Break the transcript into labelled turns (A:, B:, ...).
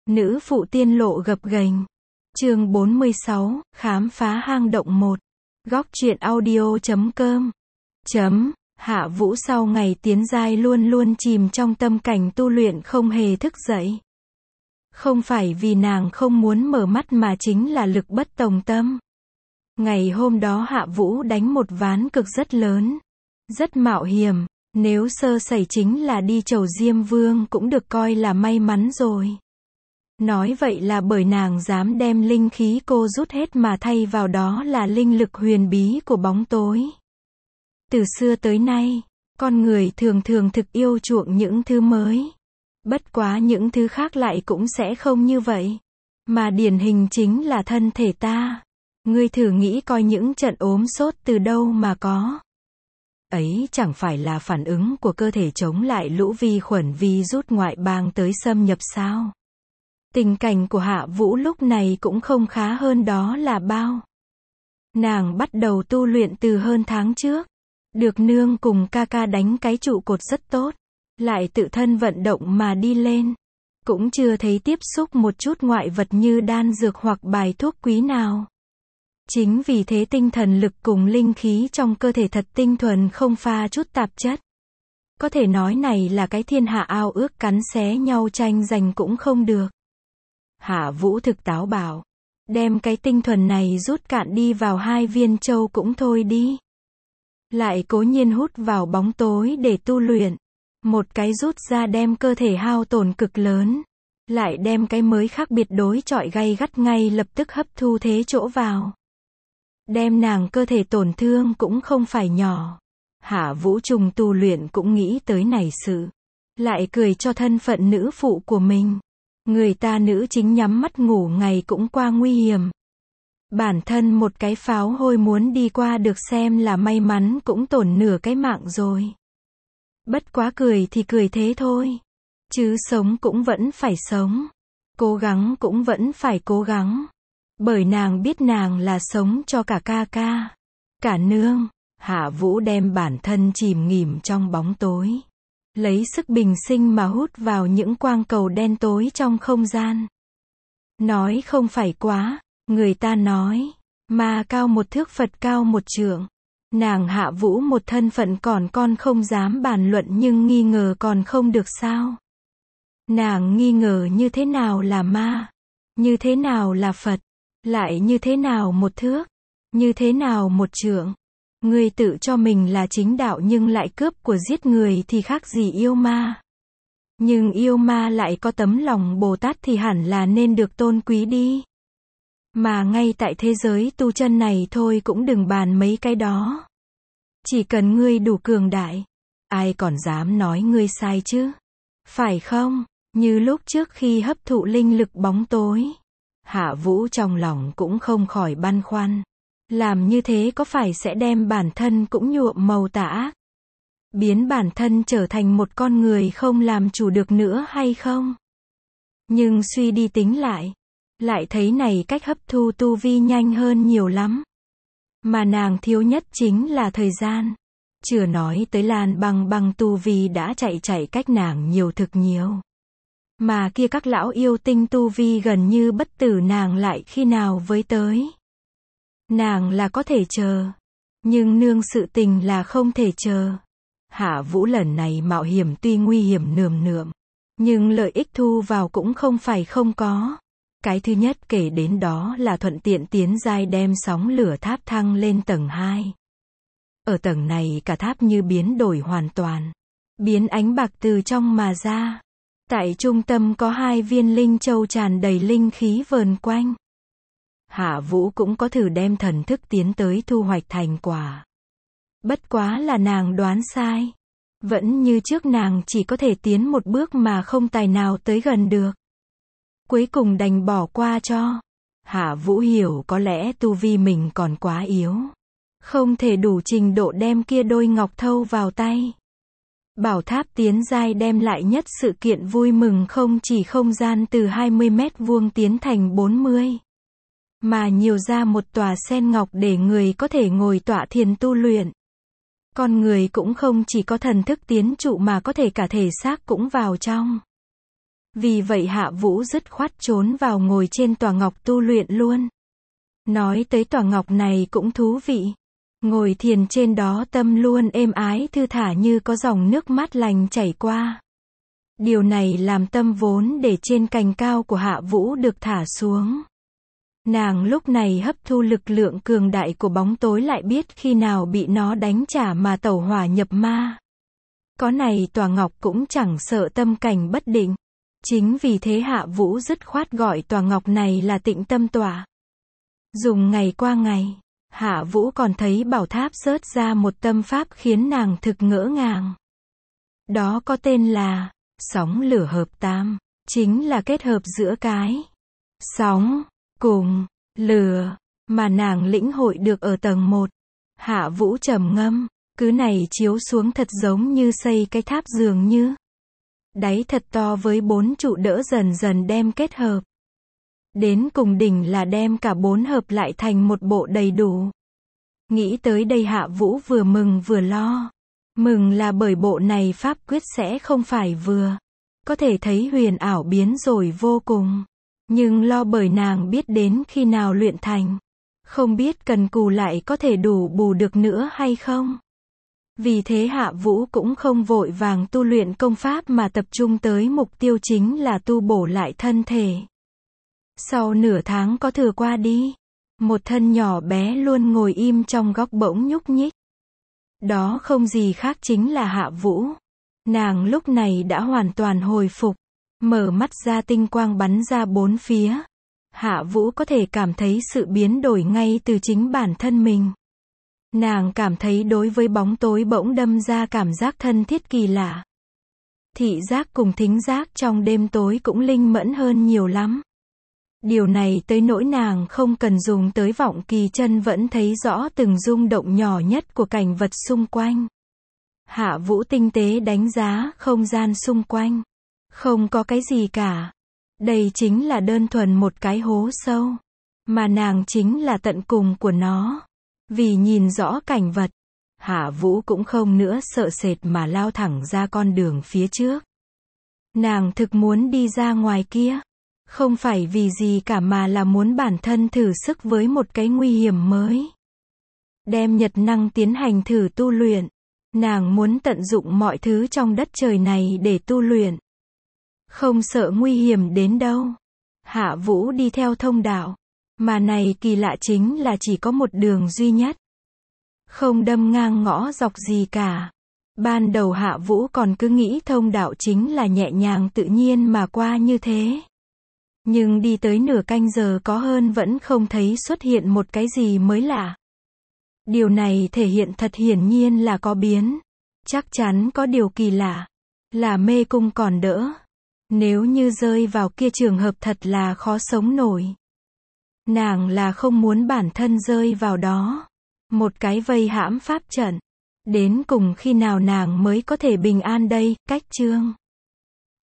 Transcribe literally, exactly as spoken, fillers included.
A: Nữ phụ tiên lộ gập ghềnh. Chương bốn mươi sáu, khám phá hang động một. Góc truyện audio chấm com. Chấm. Hạ Vũ sau ngày tiến giai luôn luôn chìm trong tâm cảnh tu luyện không hề thức dậy. Không phải vì nàng không muốn mở mắt mà chính là lực bất tòng tâm. Ngày hôm đó Hạ Vũ đánh một ván cực rất lớn, rất mạo hiểm, nếu sơ sẩy chính là đi chầu Diêm Vương cũng được coi là may mắn rồi. Nói vậy là bởi nàng dám đem linh khí cô rút hết mà thay vào đó là linh lực huyền bí của bóng tối. Từ xưa tới nay, con người thường thường thực yêu chuộng những thứ mới. Bất quá những thứ khác lại cũng sẽ không như vậy. Mà điển hình chính là thân thể ta. Ngươi thử nghĩ coi những trận ốm sốt từ đâu mà có. Ấy chẳng phải là phản ứng của cơ thể chống lại lũ vi khuẩn virus ngoại bang tới xâm nhập sao? Tình cảnh của Hạ Vũ lúc này cũng không khá hơn đó là bao. Nàng bắt đầu tu luyện từ hơn tháng trước. Được nương cùng ca ca đánh cái trụ cột rất tốt. Lại tự thân vận động mà đi lên. Cũng chưa thấy tiếp xúc một chút ngoại vật như đan dược hoặc bài thuốc quý nào. Chính vì thế tinh thần lực cùng linh khí trong cơ thể thật tinh thuần không pha chút tạp chất. Có thể nói này là cái thiên hạ ao ước cắn xé nhau tranh giành cũng không được. Hạ Vũ thực táo bảo. Đem cái tinh thuần này rút cạn đi vào hai viên châu cũng thôi đi. Lại cố nhiên hút vào bóng tối để tu luyện. Một cái rút ra đem cơ thể hao tổn cực lớn. Lại đem cái mới khác biệt đối chọi gay gắt ngay lập tức hấp thu thế chỗ vào. Đem nàng cơ thể tổn thương cũng không phải nhỏ. Hạ Vũ trùng tu luyện cũng nghĩ tới này sự. Lại cười cho thân phận nữ phụ của mình. Người ta nữ chính nhắm mắt ngủ ngày cũng qua nguy hiểm. Bản thân một cái pháo hôi muốn đi qua được xem là may mắn cũng tổn nửa cái mạng rồi. Bất quá cười thì cười thế thôi. Chứ sống cũng vẫn phải sống. Cố gắng cũng vẫn phải cố gắng. Bởi nàng biết nàng là sống cho cả ca ca. Cả nương. Hạ Vũ đem bản thân chìm nghỉm trong bóng tối. Lấy sức bình sinh mà hút vào những quang cầu đen tối trong không gian. Nói không phải quá. Người ta nói. Ma cao một thước Phật cao một trượng. Nàng Hạ Vũ một thân phận còn con không dám bàn luận nhưng nghi ngờ còn không được sao. Nàng nghi ngờ như thế nào là ma. Như thế nào là Phật. Lại như thế nào một thước. Như thế nào một trượng. Người tự cho mình là chính đạo nhưng lại cướp của giết người thì khác gì yêu ma. Nhưng yêu ma lại có tấm lòng Bồ Tát thì hẳn là nên được tôn quý đi. Mà ngay tại thế giới tu chân này thôi cũng đừng bàn mấy cái đó. Chỉ cần ngươi đủ cường đại. Ai còn dám nói ngươi sai chứ? Phải không? Như lúc trước khi hấp thụ linh lực bóng tối. Hạ Vũ trong lòng cũng không khỏi băn khoăn. Làm như thế có phải sẽ đem bản thân cũng nhuộm màu tà ác? Biến bản thân trở thành một con người không làm chủ được nữa hay không? Nhưng suy đi tính lại. Lại thấy này cách hấp thu tu vi nhanh hơn nhiều lắm. Mà nàng thiếu nhất chính là thời gian. Chưa nói tới Lan Băng Băng tu vi đã chạy chạy cách nàng nhiều thực nhiều. Mà kia các lão yêu tinh tu vi gần như bất tử nàng lại khi nào với tới. Nàng là có thể chờ. Nhưng nương sự tình là không thể chờ. Hạ Vũ lần này mạo hiểm tuy nguy hiểm nườm nượm. Nhưng lợi ích thu vào cũng không phải không có. Cái thứ nhất kể đến đó là thuận tiện tiến giai đem sóng lửa tháp thăng lên tầng hai. Ở tầng này cả tháp như biến đổi hoàn toàn. Biến ánh bạc từ trong mà ra. Tại trung tâm có hai viên linh châu tràn đầy linh khí vờn quanh. Hạ Vũ cũng có thử đem thần thức tiến tới thu hoạch thành quả. Bất quá là nàng đoán sai. Vẫn như trước nàng chỉ có thể tiến một bước mà không tài nào tới gần được. Cuối cùng đành bỏ qua cho. Hạ Vũ hiểu có lẽ tu vi mình còn quá yếu. Không thể đủ trình độ đem kia đôi ngọc thâu vào tay. Bảo tháp tiến giai đem lại nhất sự kiện vui mừng không chỉ không gian từ hai mươi mét vuông tiến thành bốn mươi. Mà nhiều ra một tòa sen ngọc để người có thể ngồi tọa thiền tu luyện. Con người cũng không chỉ có thần thức tiến trụ mà có thể cả thể xác cũng vào trong. Vì vậy Hạ Vũ dứt khoát trốn vào ngồi trên tòa ngọc tu luyện luôn. Nói tới tòa ngọc này cũng thú vị. Ngồi thiền trên đó tâm luôn êm ái thư thả như có dòng nước mát lành chảy qua. Điều này làm tâm vốn để trên cành cao của Hạ Vũ được thả xuống. Nàng lúc này hấp thu lực lượng cường đại của bóng tối lại biết khi nào bị nó đánh trả mà tẩu hỏa nhập ma. Có này tòa ngọc cũng chẳng sợ tâm cảnh bất định. Chính vì thế Hạ Vũ dứt khoát gọi tòa ngọc này là Tịnh Tâm Tọa. Dùng ngày qua ngày, Hạ Vũ còn thấy bảo tháp rớt ra một tâm pháp khiến nàng thực ngỡ ngàng. Đó có tên là sóng lửa hợp tam, chính là kết hợp giữa cái sóng cùng lửa mà nàng lĩnh hội được ở tầng một. Hạ Vũ trầm ngâm, cứ này chiếu xuống thật giống như xây cái tháp dường như. Đáy thật to với bốn trụ đỡ dần dần đem kết hợp. Đến cùng đỉnh là đem cả bốn hợp lại thành một bộ đầy đủ. Nghĩ tới đây Hạ Vũ vừa mừng vừa lo. Mừng là bởi bộ này pháp quyết sẽ không phải vừa. Có thể thấy huyền ảo biến rồi vô cùng. Nhưng lo bởi nàng biết đến khi nào luyện thành. Không biết cần cù lại có thể đủ bù được nữa hay không. Vì thế Hạ Vũ cũng không vội vàng tu luyện công pháp mà tập trung tới mục tiêu chính là tu bổ lại thân thể. Sau nửa tháng có thừa qua đi, một thân nhỏ bé luôn ngồi im trong góc bỗng nhúc nhích. Đó không gì khác chính là Hạ Vũ. Nàng lúc này đã hoàn toàn hồi phục, mở mắt ra tinh quang bắn ra bốn phía. Hạ Vũ có thể cảm thấy sự biến đổi ngay từ chính bản thân mình. Nàng cảm thấy đối với bóng tối bỗng đâm ra cảm giác thân thiết kỳ lạ. Thị giác cùng thính giác trong đêm tối cũng linh mẫn hơn nhiều lắm. Điều này tới nỗi nàng không cần dùng tới vọng kỳ chân vẫn thấy rõ từng rung động nhỏ nhất của cảnh vật xung quanh. Hạ Vũ tinh tế đánh giá không gian xung quanh. Không có cái gì cả. Đây chính là đơn thuần một cái hố sâu. Mà nàng chính là tận cùng của nó. Vì nhìn rõ cảnh vật, Hạ Vũ cũng không nữa sợ sệt mà lao thẳng ra con đường phía trước. Nàng thực muốn đi ra ngoài kia. Không phải vì gì cả mà là muốn bản thân thử sức với một cái nguy hiểm mới. Đem nhật năng tiến hành thử tu luyện. Nàng muốn tận dụng mọi thứ trong đất trời này để tu luyện. Không sợ nguy hiểm đến đâu. Hạ Vũ đi theo thông đạo. Mà này kỳ lạ chính là chỉ có một đường duy nhất. Không đâm ngang ngõ dọc gì cả. Ban đầu Hạ Vũ còn cứ nghĩ thông đạo chính là nhẹ nhàng tự nhiên mà qua như thế. Nhưng đi tới nửa canh giờ có hơn vẫn không thấy xuất hiện một cái gì mới lạ. Điều này thể hiện thật hiển nhiên là có biến. Chắc chắn có điều kỳ lạ. Là mê cung còn đỡ. Nếu như rơi vào kia trường hợp thật là khó sống nổi. Nàng là không muốn bản thân rơi vào đó. Một cái vây hãm pháp trận. Đến cùng khi nào nàng mới có thể bình an đây, cách chương.